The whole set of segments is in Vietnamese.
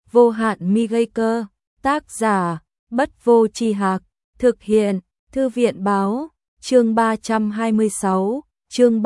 vô hạn mi gây cơ, tác giả, Bất Vô Tri Hạc, thực hiện, Thư viện Báo, chương 326, chương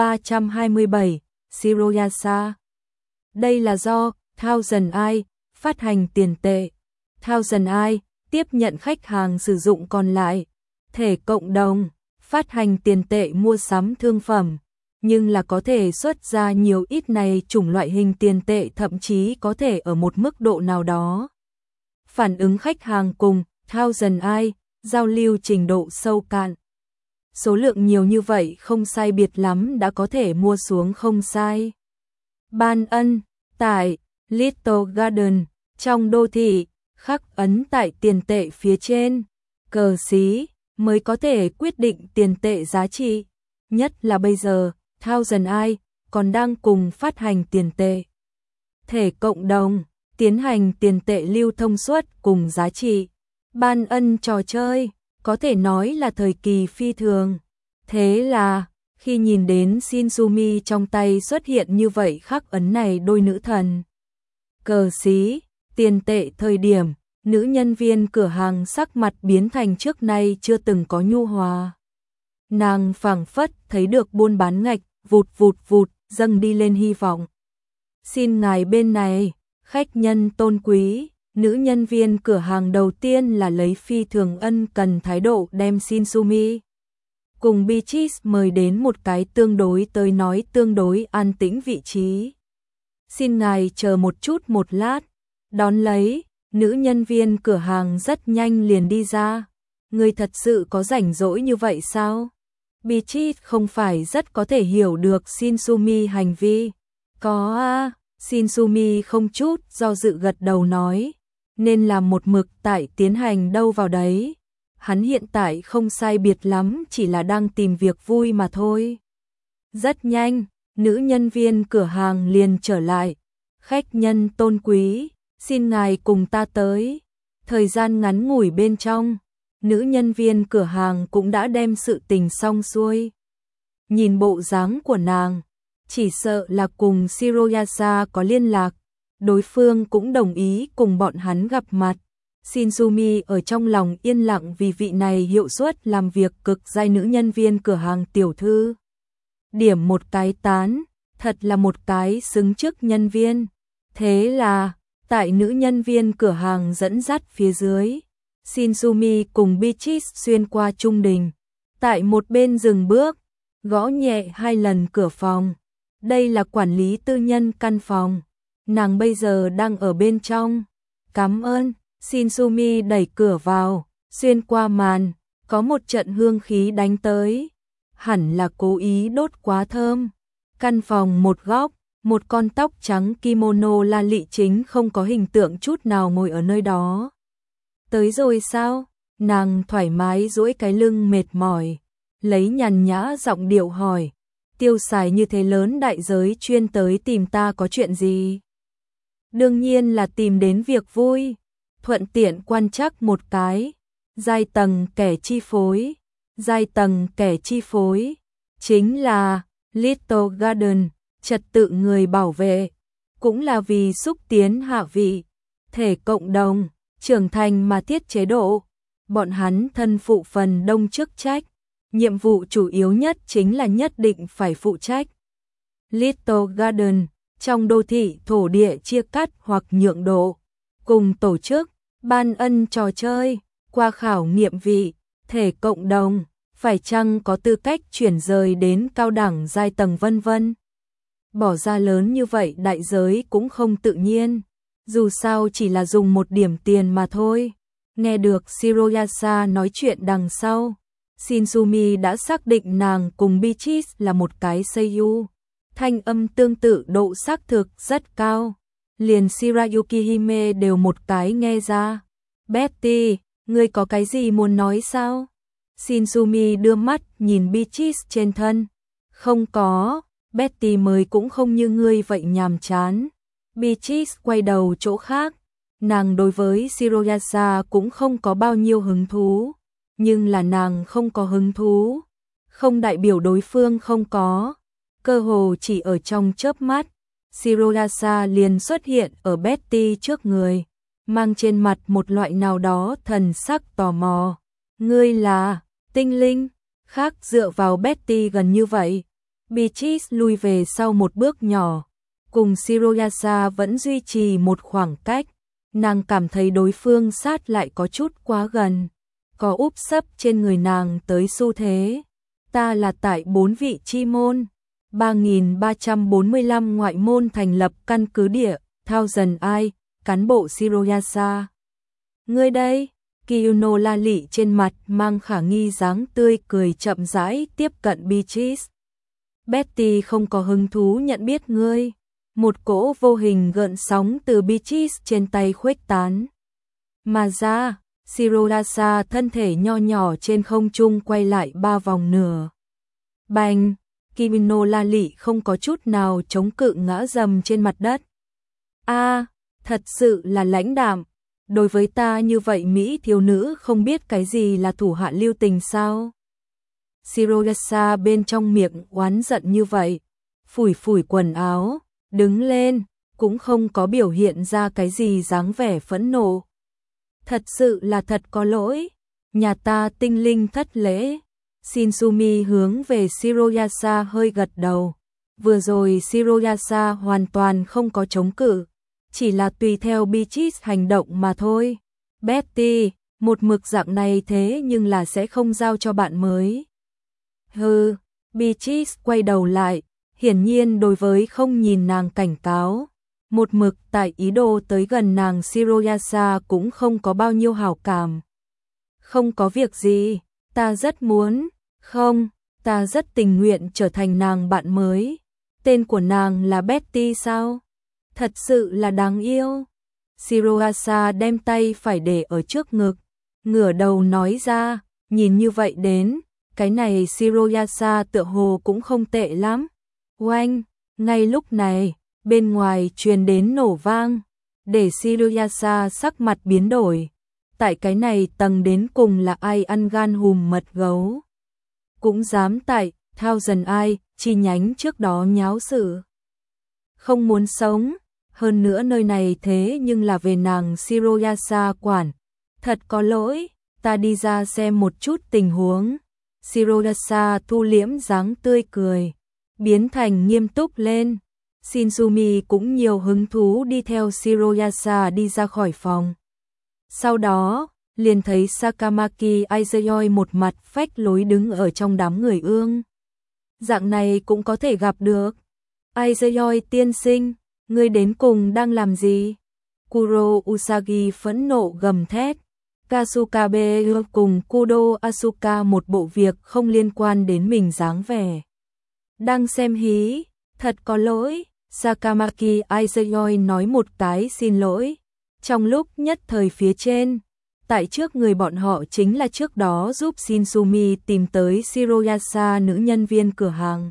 327, Shiroyasa. Đây là do Thousand Eye phát hành tiền tệ. Thousand Eye tiếp nhận khách hàng sử dụng còn lại. Thể cộng đồng phát hành tiền tệ mua sắm thương phẩm, nhưng là có thể xuất ra nhiều ít này chủng loại hình tiền tệ, thậm chí có thể ở một mức độ nào đó phản ứng khách hàng cùng Thousand Eye giao lưu trình độ sâu cạn. Số lượng nhiều như vậy không sai biệt lắm đã có thể mua xuống không sai. Ban ân tại Little Garden trong đô thị, khắc ấn tại tiền tệ phía trên, cờ xí mới có thể quyết định tiền tệ giá trị, nhất là bây giờ Thousand Eye còn đang cùng phát hành tiền tệ. Thể cộng đồng tiến hành tiền tệ lưu thông suốt cùng giá trị. Ban ân trò chơi có thể nói là thời kỳ phi thường. Thế là khi nhìn đến Shinzumi trong tay xuất hiện như vậy khắc ấn này đôi nữ thần cờ xí tiền tệ thời điểm, nữ nhân viên cửa hàng sắc mặt biến thành trước nay chưa từng có nhu hòa. Nàng phảng phất thấy được buôn bán ngạch vụt vụt vụt dâng đi lên hy vọng. Xin ngài bên này, khách nhân tôn quý. Nữ nhân viên cửa hàng đầu tiên là lấy phi thường ân cần thái độ đem Shinzumi cùng Beatrice mời đến một cái tương đối tới nói tương đối an tĩnh vị trí. Xin ngài chờ một chút một lát. Đón lấy, nữ nhân viên cửa hàng rất nhanh liền đi ra. Người thật sự có rảnh rỗi như vậy sao? Beatrice không phải rất có thể hiểu được Shinzumi hành vi. Có a, Shinzumi không chút do dự gật đầu nói. Nên là một mực tại tiến hành đâu vào đấy. Hắn hiện tại không sai biệt lắm, chỉ là đang tìm việc vui mà thôi. Rất nhanh, nữ nhân viên cửa hàng liền trở lại. Khách nhân tôn quý, xin ngài cùng ta tới. Thời gian ngắn ngủi bên trong, nữ nhân viên cửa hàng cũng đã đem sự tình xong xuôi. Nhìn bộ dáng của nàng, chỉ sợ là cùng Shiroyasa có liên lạc. Đối phương cũng đồng ý cùng bọn hắn gặp mặt. Shinzumi ở trong lòng yên lặng vì vị này hiệu suất làm việc cực giai nữ nhân viên cửa hàng tiểu thư. Điểm một cái tán, thật là một cái xứng chức nhân viên. Thế là, tại nữ nhân viên cửa hàng dẫn dắt phía dưới, Shinzumi cùng Beatrice xuyên qua trung đình. Tại một bên dừng bước, gõ nhẹ 2 lần cửa phòng. Đây là quản lý tư nhân căn phòng. Nàng bây giờ đang ở bên trong. Cảm ơn. Shinzumi đẩy cửa vào, xuyên qua màn, có một trận hương khí đánh tới. Hẳn là cố ý đốt quá thơm. Căn phòng một góc, một con tóc trắng kimono la lị chính không có hình tượng chút nào ngồi ở nơi đó. Tới rồi sao? Nàng thoải mái duỗi cái lưng mệt mỏi, lấy nhàn nhã giọng điệu hỏi. Tiêu xài như thế lớn đại giới chuyên tới tìm ta có chuyện gì? Đương nhiên là tìm đến việc vui. Thuận tiện quan trắc một cái. Giai tầng kẻ chi phối. Giai tầng kẻ chi phối chính là Little Garden, trật tự người bảo vệ. Cũng là vì xúc tiến hạ vị, thể cộng đồng, trưởng thành mà thiết chế độ. Bọn hắn thân phụ phần đông chức trách. Nhiệm vụ chủ yếu nhất chính là nhất định phải phụ trách Little Garden trong đô thị thổ địa chia cắt hoặc nhượng độ, cùng tổ chức ban ân trò chơi, qua khảo nghiệm vị, thể cộng đồng, phải chăng có tư cách chuyển rời đến cao đẳng giai tầng vân vân. Bỏ ra lớn như vậy đại giới cũng không tự nhiên, dù sao chỉ là dùng một điểm tiền mà thôi. Nghe được Shiroyasa nói chuyện đằng sau, Shinzumi đã xác định nàng cùng Beatrice là một cái seiyuu. Thanh âm tương tự độ xác thực rất cao. Liền Shirayuki Hime đều một cái nghe ra. Betty, ngươi có cái gì muốn nói sao? Shinzumi đưa mắt nhìn Beatrice trên thân. Không có, Betty mới cũng không như ngươi vậy nhàm chán. Beatrice quay đầu chỗ khác. Nàng đối với Shiroyasa cũng không có bao nhiêu hứng thú. Nhưng là nàng không có hứng thú, không đại biểu đối phương không có. Cơ hồ chỉ ở trong chớp mắt, Shiroyasa liền xuất hiện ở Betty trước người. mang trên mặt một loại nào đó thần sắc tò mò. Ngươi là tinh linh? Khác dựa vào Betty gần như vậy. Beatrice lùi về sau một bước nhỏ, cùng Shiroyasa vẫn duy trì một khoảng cách. Nàng cảm thấy đối phương sát lại có chút quá gần, có úp sấp trên người nàng tới xu thế. Ta là tại 4 vị chi môn, 3345 ngoại môn thành lập căn cứ địa, Thousand Eye, cán bộ Shiroyasa. Ngươi đây? Kiyuno la lị trên mặt mang khả nghi dáng tươi cười chậm rãi tiếp cận Beatrice. Betty không có hứng thú nhận biết ngươi. Một cỗ vô hình gợn sóng từ Beatrice trên tay khuếch tán mà ra. Shiroyasa thân thể nho nhỏ trên không trung quay lại 3 vòng nửa. Bành! Kiyuno la lị không có chút nào chống cự ngã dầm trên mặt đất. A, thật sự là lãnh đạm. Đối với ta như vậy Mỹ thiếu nữ không biết cái gì là thủ hạ lưu tình sao? Shiroyasa bên trong miệng oán giận như vậy, phủi phủi quần áo, đứng lên, cũng không có biểu hiện ra cái gì dáng vẻ phẫn nộ. Thật sự là thật có lỗi, nhà ta tinh linh thất lễ. Shinsumi hướng về Shiroyasa hơi gật đầu. Vừa rồi Shiroyasa hoàn toàn không có chống cự, chỉ là tùy theo Beatrice hành động mà thôi. Betty, một mực dạng này thế nhưng là sẽ không giao cho bạn mới. Hừ, Beatrice quay đầu lại, hiển nhiên đối với không nhìn nàng cảnh cáo. Một mực tại ý đồ tới gần nàng Shiroyasa cũng không có bao nhiêu hảo cảm. Không có việc gì, ta rất muốn, không, ta rất tình nguyện trở thành nàng bạn mới. Tên của nàng là Betty sao? Thật sự là đáng yêu. Shiroyasa đem tay phải để ở trước ngực, ngửa đầu nói ra, nhìn như vậy đến, cái này Shiroyasa tựa hồ cũng không tệ lắm. Oanh, ngay lúc này, bên ngoài truyền đến nổ vang, để Shiroyasa sắc mặt biến đổi. Tại cái này tầng đến cùng là ai ăn gan hùm mật gấu? Cũng dám tại Thousand Eye chi nhánh trước đó nháo sự. Không muốn sống, hơn nữa nơi này thế nhưng là về nàng Shiroyasa quản. Thật có lỗi, ta đi ra xem một chút tình huống. Shiroyasa thu liễm dáng tươi cười, biến thành nghiêm túc lên. Shinsumi cũng nhiều hứng thú đi theo Shiroyasa đi ra khỏi phòng. Sau đó, liền thấy Sakamaki Aizuyoi một mặt phách lối đứng ở trong đám người ương. Dạng này cũng có thể gặp được. Aizuyoi tiên sinh, ngươi đến cùng đang làm gì? Kuro Usagi phẫn nộ gầm thét. Kasukabe cùng Kudo Asuka một bộ việc không liên quan đến mình dáng vẻ. Đang xem hí, thật có lỗi. Sakamaki Aizuyoi nói một cái xin lỗi. Trong lúc nhất thời phía trên, tại trước người bọn họ chính là trước đó giúp Shinsumi tìm tới Shiroyasa nữ nhân viên cửa hàng.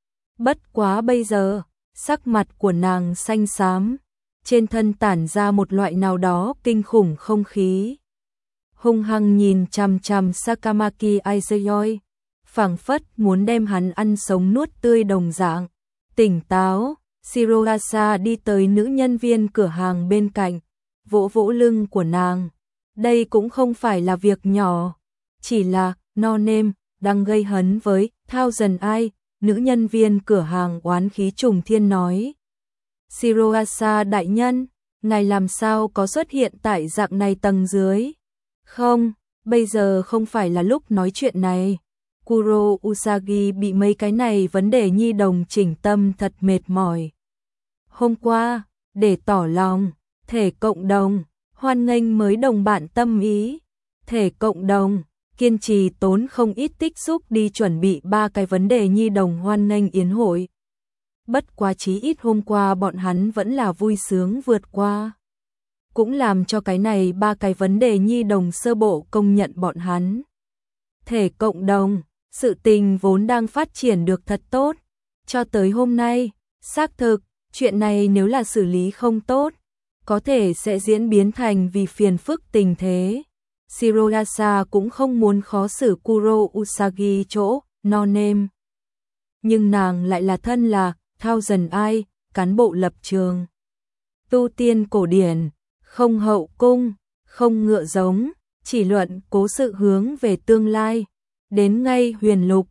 Bất quá bây giờ, sắc mặt của nàng xanh xám, trên thân tản ra một loại nào đó kinh khủng không khí. Hung hăng nhìn chằm chằm Sakamaki Aizuyoi, phảng phất muốn đem hắn ăn sống nuốt tươi đồng dạng. Tỉnh táo, Shiroyasa đi tới nữ nhân viên cửa hàng bên cạnh, vỗ vỗ lưng của nàng. Đây cũng không phải là việc nhỏ, chỉ là no name đang gây hấn với Thousand Eye. Nữ nhân viên cửa hàng oán khí trùng thiên nói. Shiroyasa đại nhân, ngài làm sao có xuất hiện tại dạng này tầng dưới? Không, bây giờ không phải là lúc nói chuyện này. Kuro Usagi bị mấy cái này vấn đề nhi đồng chỉnh tâm thật mệt mỏi. Hôm qua, để tỏ lòng, thể cộng đồng, hoan nghênh mới đồng bạn tâm ý. Thể cộng đồng, kiên trì tốn không ít tích xúc đi chuẩn bị 3 cái vấn đề nhi đồng hoan nghênh yến hội. Bất quá chí ít hôm qua bọn hắn vẫn là vui sướng vượt qua. Cũng làm cho cái này 3 cái vấn đề nhi đồng sơ bộ công nhận bọn hắn. Thể cộng đồng, sự tình vốn đang phát triển được thật tốt. Cho tới hôm nay, xác thực, chuyện này nếu là xử lý không tốt, có thể sẽ diễn biến thành vì phiền phức tình thế. Shiroyasa cũng không muốn khó xử Kuro Usagi chỗ no name. Nhưng nàng lại là thân là Thousand Eye, cán bộ lập trường. Tu tiên cổ điển, không hậu cung, không ngựa giống, chỉ luận cố sự hướng về tương lai. Đến ngay huyền lục,